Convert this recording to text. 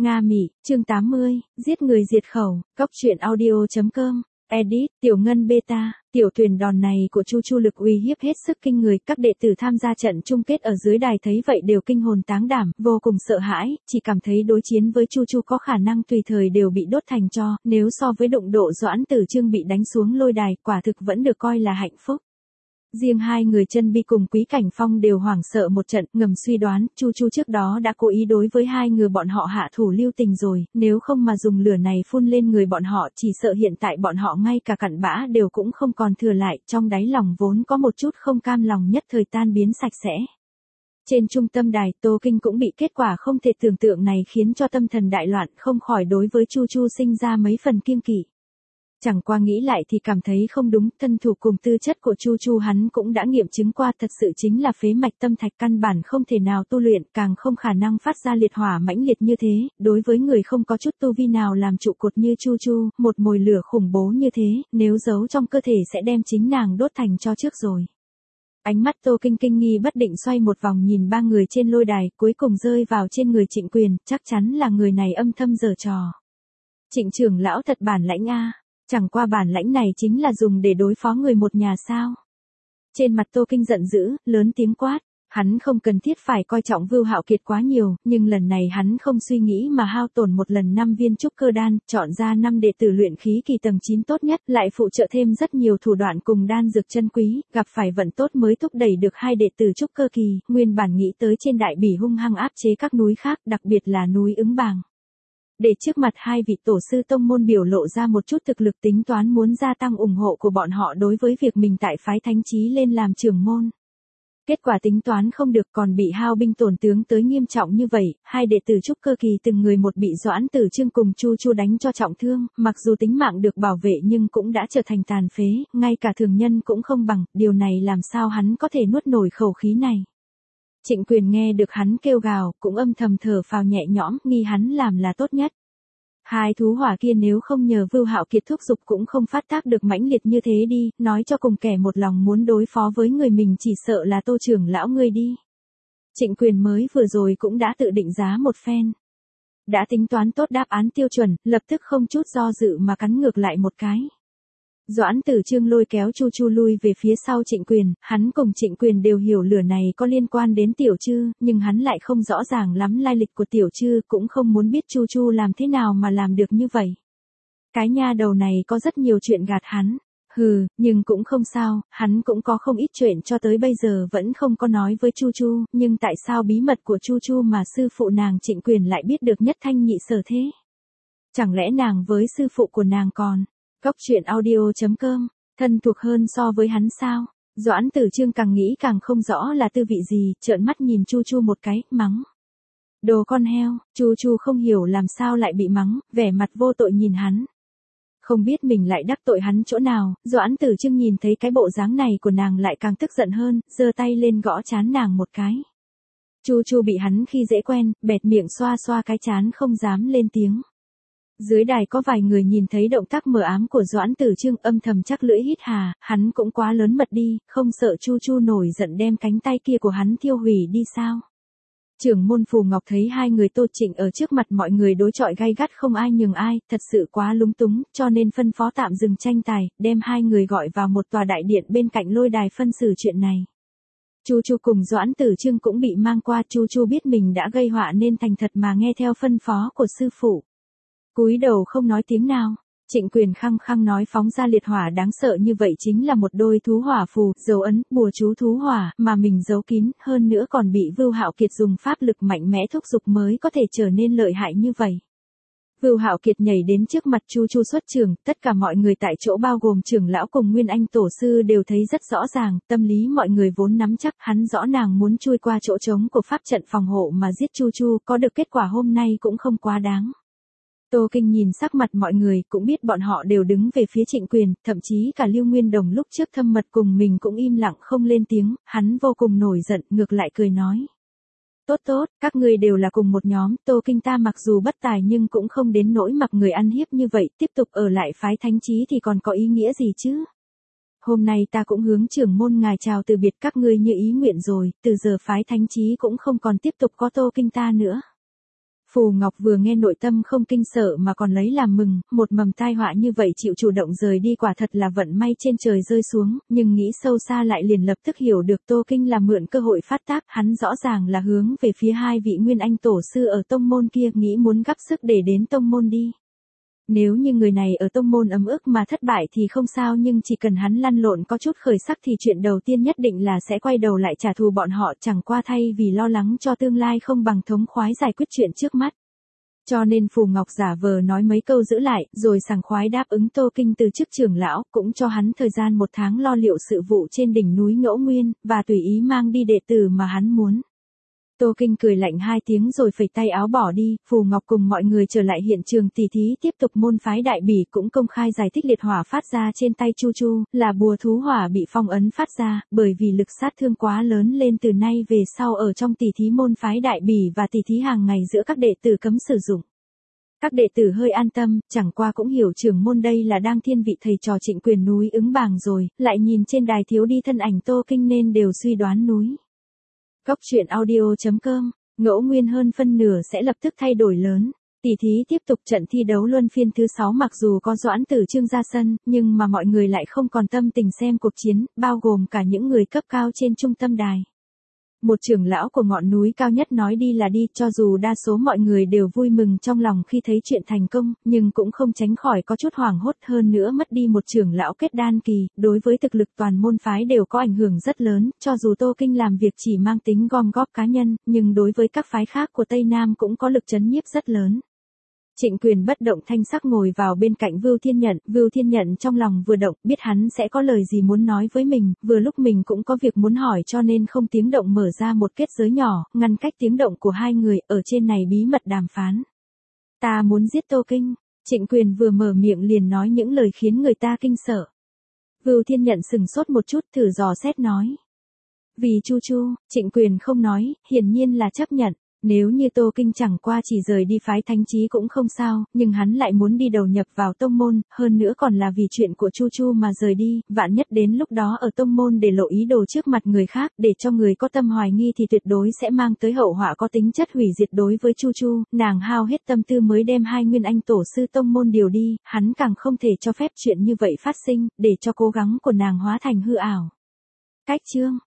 Nga Mỹ, chương 80, giết người diệt khẩu, Cóc truyện audio.com, edit, Tiểu Ngân Beta, tiểu thuyền đòn này của Chu Chu lực uy hiếp hết sức kinh người, các đệ tử tham gia trận chung kết ở dưới đài thấy vậy đều kinh hồn táng đảm, vô cùng sợ hãi, chỉ cảm thấy đối chiến với Chu Chu có khả năng tùy thời đều bị đốt thành tro, nếu so với đụng độ Doãn Tử Chương bị đánh xuống lôi đài, quả thực vẫn được coi là hạnh phúc. Riêng hai người Chân Bi cùng Quý Cảnh Phong đều hoảng sợ một trận, ngầm suy đoán, Chu Chu trước đó đã cố ý đối với hai người bọn họ hạ thủ lưu tình rồi, nếu không mà dùng lửa này phun lên người bọn họ, chỉ sợ hiện tại bọn họ ngay cả cặn bã đều cũng không còn thừa lại, trong đáy lòng vốn có một chút không cam lòng nhất thời tan biến sạch sẽ. Trên trung tâm đài, Tô Kinh cũng bị kết quả không thể tưởng tượng này khiến cho tâm thần đại loạn, không khỏi đối với Chu Chu sinh ra mấy phần kiêng kỵ. Chẳng qua nghĩ lại thì cảm thấy không đúng, thân thủ cùng tư chất của Chu Chu hắn cũng đã nghiệm chứng qua, thật sự chính là phế mạch tâm thạch, căn bản không thể nào tu luyện, càng không khả năng phát ra liệt hỏa mãnh liệt như thế, đối với người không có chút tu vi nào làm trụ cột như Chu Chu, một mồi lửa khủng bố như thế, nếu giấu trong cơ thể sẽ đem chính nàng đốt thành tro trước rồi. Ánh mắt Tô Kinh kinh nghi bất định xoay một vòng nhìn ba người trên lôi đài, cuối cùng rơi vào trên người Trịnh Quyền, chắc chắn là người này âm thầm giở trò. Trịnh trưởng lão thật bản lãnh a. Chẳng qua bản lãnh này chính là dùng để đối phó người một nhà sao. Trên mặt Tô Kinh giận dữ, lớn tiếng quát. Hắn không cần thiết phải coi trọng Vưu Hạo Kiệt quá nhiều, nhưng lần này hắn không suy nghĩ mà hao tổn một lần 5 viên trúc cơ đan, chọn ra 5 đệ tử luyện khí kỳ tầng 9 tốt nhất, lại phụ trợ thêm rất nhiều thủ đoạn cùng đan dược chân quý, gặp phải vận tốt mới thúc đẩy được hai đệ tử trúc cơ kỳ, nguyên bản nghĩ tới trên đại bỉ hung hăng áp chế các núi khác, đặc biệt là núi Ứng Bàng. Để trước mặt hai vị tổ sư tông môn biểu lộ ra một chút thực lực, tính toán muốn gia tăng ủng hộ của bọn họ đối với việc mình tại phái Thánh Chí lên làm trưởng môn. Kết quả tính toán không được, còn bị hao binh tổn tướng tới nghiêm trọng như vậy, hai đệ tử trúc cơ kỳ từng người một bị Doãn Tử Chương cùng Chu Chu đánh cho trọng thương, mặc dù tính mạng được bảo vệ nhưng cũng đã trở thành tàn phế, ngay cả thường nhân cũng không bằng, điều này làm sao hắn có thể nuốt nổi khẩu khí này. Trịnh Quyền nghe được hắn kêu gào, cũng âm thầm thở phào nhẹ nhõm, nghi hắn làm là tốt nhất. Hai thú hỏa kia nếu không nhờ Vưu Hạo Kiệt thúc giục cũng không phát tác được mãnh liệt như thế đi, nói cho cùng kẻ một lòng muốn đối phó với người mình chỉ sợ là Tô trưởng lão ngươi đi. Trịnh Quyền mới vừa rồi cũng đã tự định giá một phen. Đã tính toán tốt đáp án tiêu chuẩn, lập tức không chút do dự mà cắn ngược lại một cái. Doãn Tử Chương lôi kéo Chu Chu lui về phía sau Trịnh Quyền, hắn cùng Trịnh Quyền đều hiểu lửa này có liên quan đến Tiểu Trư, nhưng hắn lại không rõ ràng lắm lai lịch của Tiểu Trư, cũng không muốn biết Chu Chu làm thế nào mà làm được như vậy. Cái nha đầu này có rất nhiều chuyện gạt hắn. Hừ, nhưng cũng không sao, hắn cũng có không ít chuyện cho tới bây giờ vẫn không có nói với Chu Chu, nhưng tại sao bí mật của Chu Chu mà sư phụ nàng Trịnh Quyền lại biết được nhất thanh nhị sở thế? Chẳng lẽ nàng với sư phụ của nàng còn Cóc truyện audio.com, thân thuộc hơn so với hắn sao? Doãn Tử Chương càng nghĩ càng không rõ là tư vị gì, trợn mắt nhìn Chu Chu một cái, mắng. Đồ con heo, Chu Chu không hiểu làm sao lại bị mắng, vẻ mặt vô tội nhìn hắn. Không biết mình lại đắc tội hắn chỗ nào, Doãn Tử Chương nhìn thấy cái bộ dáng này của nàng lại càng tức giận hơn, giơ tay lên gõ trán nàng một cái. Chu Chu bị hắn khi dễ quen, bẹt miệng xoa xoa cái trán không dám lên tiếng. Dưới đài có vài người nhìn thấy động tác mờ ám của Doãn Tử Chương, âm thầm chắc lưỡi hít hà, hắn cũng quá lớn mật đi, không sợ Chu Chu nổi giận đem cánh tay kia của hắn thiêu hủy đi sao? Trưởng môn Phù Ngọc thấy hai người Tô Trịnh ở trước mặt mọi người đối chọi gay gắt không ai nhường ai, thật sự quá lúng túng, cho nên phân phó tạm dừng tranh tài, đem hai người gọi vào một tòa đại điện bên cạnh lôi đài phân xử chuyện này. Chu Chu cùng Doãn Tử Chương cũng bị mang qua, Chu Chu biết mình đã gây họa nên thành thật mà nghe theo phân phó của sư phụ. Cúi đầu không nói tiếng nào, Trịnh Quyền khăng khăng nói phóng ra liệt hỏa đáng sợ như vậy chính là một đôi thú hỏa phù, dấu ấn, bùa chú thú hỏa, mà mình giấu kín, hơn nữa còn bị Vưu Hạo Kiệt dùng pháp lực mạnh mẽ thúc giục mới có thể trở nên lợi hại như vậy. Vưu Hạo Kiệt nhảy đến trước mặt Chu Chu xuất trường, tất cả mọi người tại chỗ bao gồm trưởng lão cùng Nguyên Anh tổ sư đều thấy rất rõ ràng, tâm lý mọi người vốn nắm chắc, hắn rõ nàng muốn chui qua chỗ trống của pháp trận phòng hộ mà giết Chu Chu, có được kết quả hôm nay cũng không quá đáng. Tô Kinh nhìn sắc mặt mọi người, cũng biết bọn họ đều đứng về phía Trịnh Quyền, thậm chí cả Lưu Nguyên Đồng lúc trước thâm mật cùng mình cũng im lặng không lên tiếng, hắn vô cùng nổi giận, ngược lại cười nói. Tốt tốt, các ngươi đều là cùng một nhóm, Tô Kinh ta mặc dù bất tài nhưng cũng không đến nỗi mặc người ăn hiếp như vậy, tiếp tục ở lại phái Thánh Chí thì còn có ý nghĩa gì chứ? Hôm nay ta cũng hướng trưởng môn ngài chào từ biệt các ngươi như ý nguyện rồi, từ giờ phái Thánh Chí cũng không còn tiếp tục có Tô Kinh ta nữa. Phù Ngọc vừa nghe nội tâm không kinh sợ mà còn lấy làm mừng, một mầm tai họa như vậy chịu chủ động rời đi quả thật là vận may trên trời rơi xuống, nhưng nghĩ sâu xa lại liền lập tức hiểu được Tô Kinh là mượn cơ hội phát tác, hắn rõ ràng là hướng về phía hai vị nguyên anh tổ sư ở tông môn kia, nghĩ muốn gắp sức để đến tông môn đi. Nếu như người này ở tông môn ấm ức mà thất bại thì không sao, nhưng chỉ cần hắn lăn lộn có chút khởi sắc thì chuyện đầu tiên nhất định là sẽ quay đầu lại trả thù bọn họ, chẳng qua thay vì lo lắng cho tương lai không bằng thống khoái giải quyết chuyện trước mắt. Cho nên Phù Ngọc giả vờ nói mấy câu giữ lại, rồi sảng khoái đáp ứng Tô Kinh từ chức trưởng lão, cũng cho hắn thời gian 1 tháng lo liệu sự vụ trên đỉnh núi Ngẫu Nguyên, và tùy ý mang đi đệ tử mà hắn muốn. Tô Kinh cười lạnh 2 tiếng rồi phẩy tay áo bỏ đi, Phù Ngọc cùng mọi người trở lại hiện trường tỉ thí tiếp tục. Môn phái Đại Bỉ cũng công khai giải thích liệt hỏa phát ra trên tay Chu Chu, là bùa thú hỏa bị phong ấn phát ra, bởi vì lực sát thương quá lớn lên từ nay về sau ở trong tỉ thí môn phái Đại Bỉ và tỉ thí hàng ngày giữa các đệ tử cấm sử dụng. Các đệ tử hơi an tâm, chẳng qua cũng hiểu trưởng môn đây là đang thiên vị thầy trò Trịnh Quyền núi Ứng Bàng rồi, lại nhìn trên đài thiếu đi thân ảnh Tô Kinh nên đều suy đoán núi. Cốc truyện audio.com, Ngẫu Nguyên hơn phân nửa sẽ lập tức thay đổi lớn. Tỷ thí tiếp tục, trận thi đấu luân phiên thứ 6 mặc dù có Doãn Tử Trương ra sân, nhưng mà mọi người lại không còn tâm tình xem cuộc chiến, bao gồm cả những người cấp cao trên trung tâm đài. Một trưởng lão của ngọn núi cao nhất nói đi là đi, cho dù đa số mọi người đều vui mừng trong lòng khi thấy chuyện thành công, nhưng cũng không tránh khỏi có chút hoảng hốt, hơn nữa mất đi một trưởng lão kết đan kỳ, đối với thực lực toàn môn phái đều có ảnh hưởng rất lớn, cho dù Tô Kinh làm việc chỉ mang tính gom góp cá nhân, nhưng đối với các phái khác của Tây Nam cũng có lực chấn nhiếp rất lớn. Trịnh Quyền bất động thanh sắc ngồi vào bên cạnh Vưu Thiên Nhận trong lòng vừa động, biết hắn sẽ có lời gì muốn nói với mình, vừa lúc mình cũng có việc muốn hỏi cho nên không tiếng động mở ra một kết giới nhỏ, ngăn cách tiếng động của hai người, ở trên này bí mật đàm phán. Ta muốn giết Tô Kinh. Trịnh Quyền vừa mở miệng liền nói những lời khiến người ta kinh sợ. Vưu Thiên Nhận sừng sốt một chút, thử dò xét nói. Vì Chu Chu. Trịnh Quyền không nói, hiển nhiên là chấp nhận. Nếu như Tô Kinh chẳng qua chỉ rời đi phái Thánh Chí cũng không sao, nhưng hắn lại muốn đi đầu nhập vào tông môn, hơn nữa còn là vì chuyện của Chu Chu mà rời đi, vạn nhất đến lúc đó ở tông môn để lộ ý đồ trước mặt người khác, để cho người có tâm hoài nghi thì tuyệt đối sẽ mang tới hậu họa có tính chất hủy diệt đối với Chu Chu, nàng hao hết tâm tư mới đem 2 nguyên anh tổ sư tông môn điều đi, hắn càng không thể cho phép chuyện như vậy phát sinh, để cho cố gắng của nàng hóa thành hư ảo. Cách chương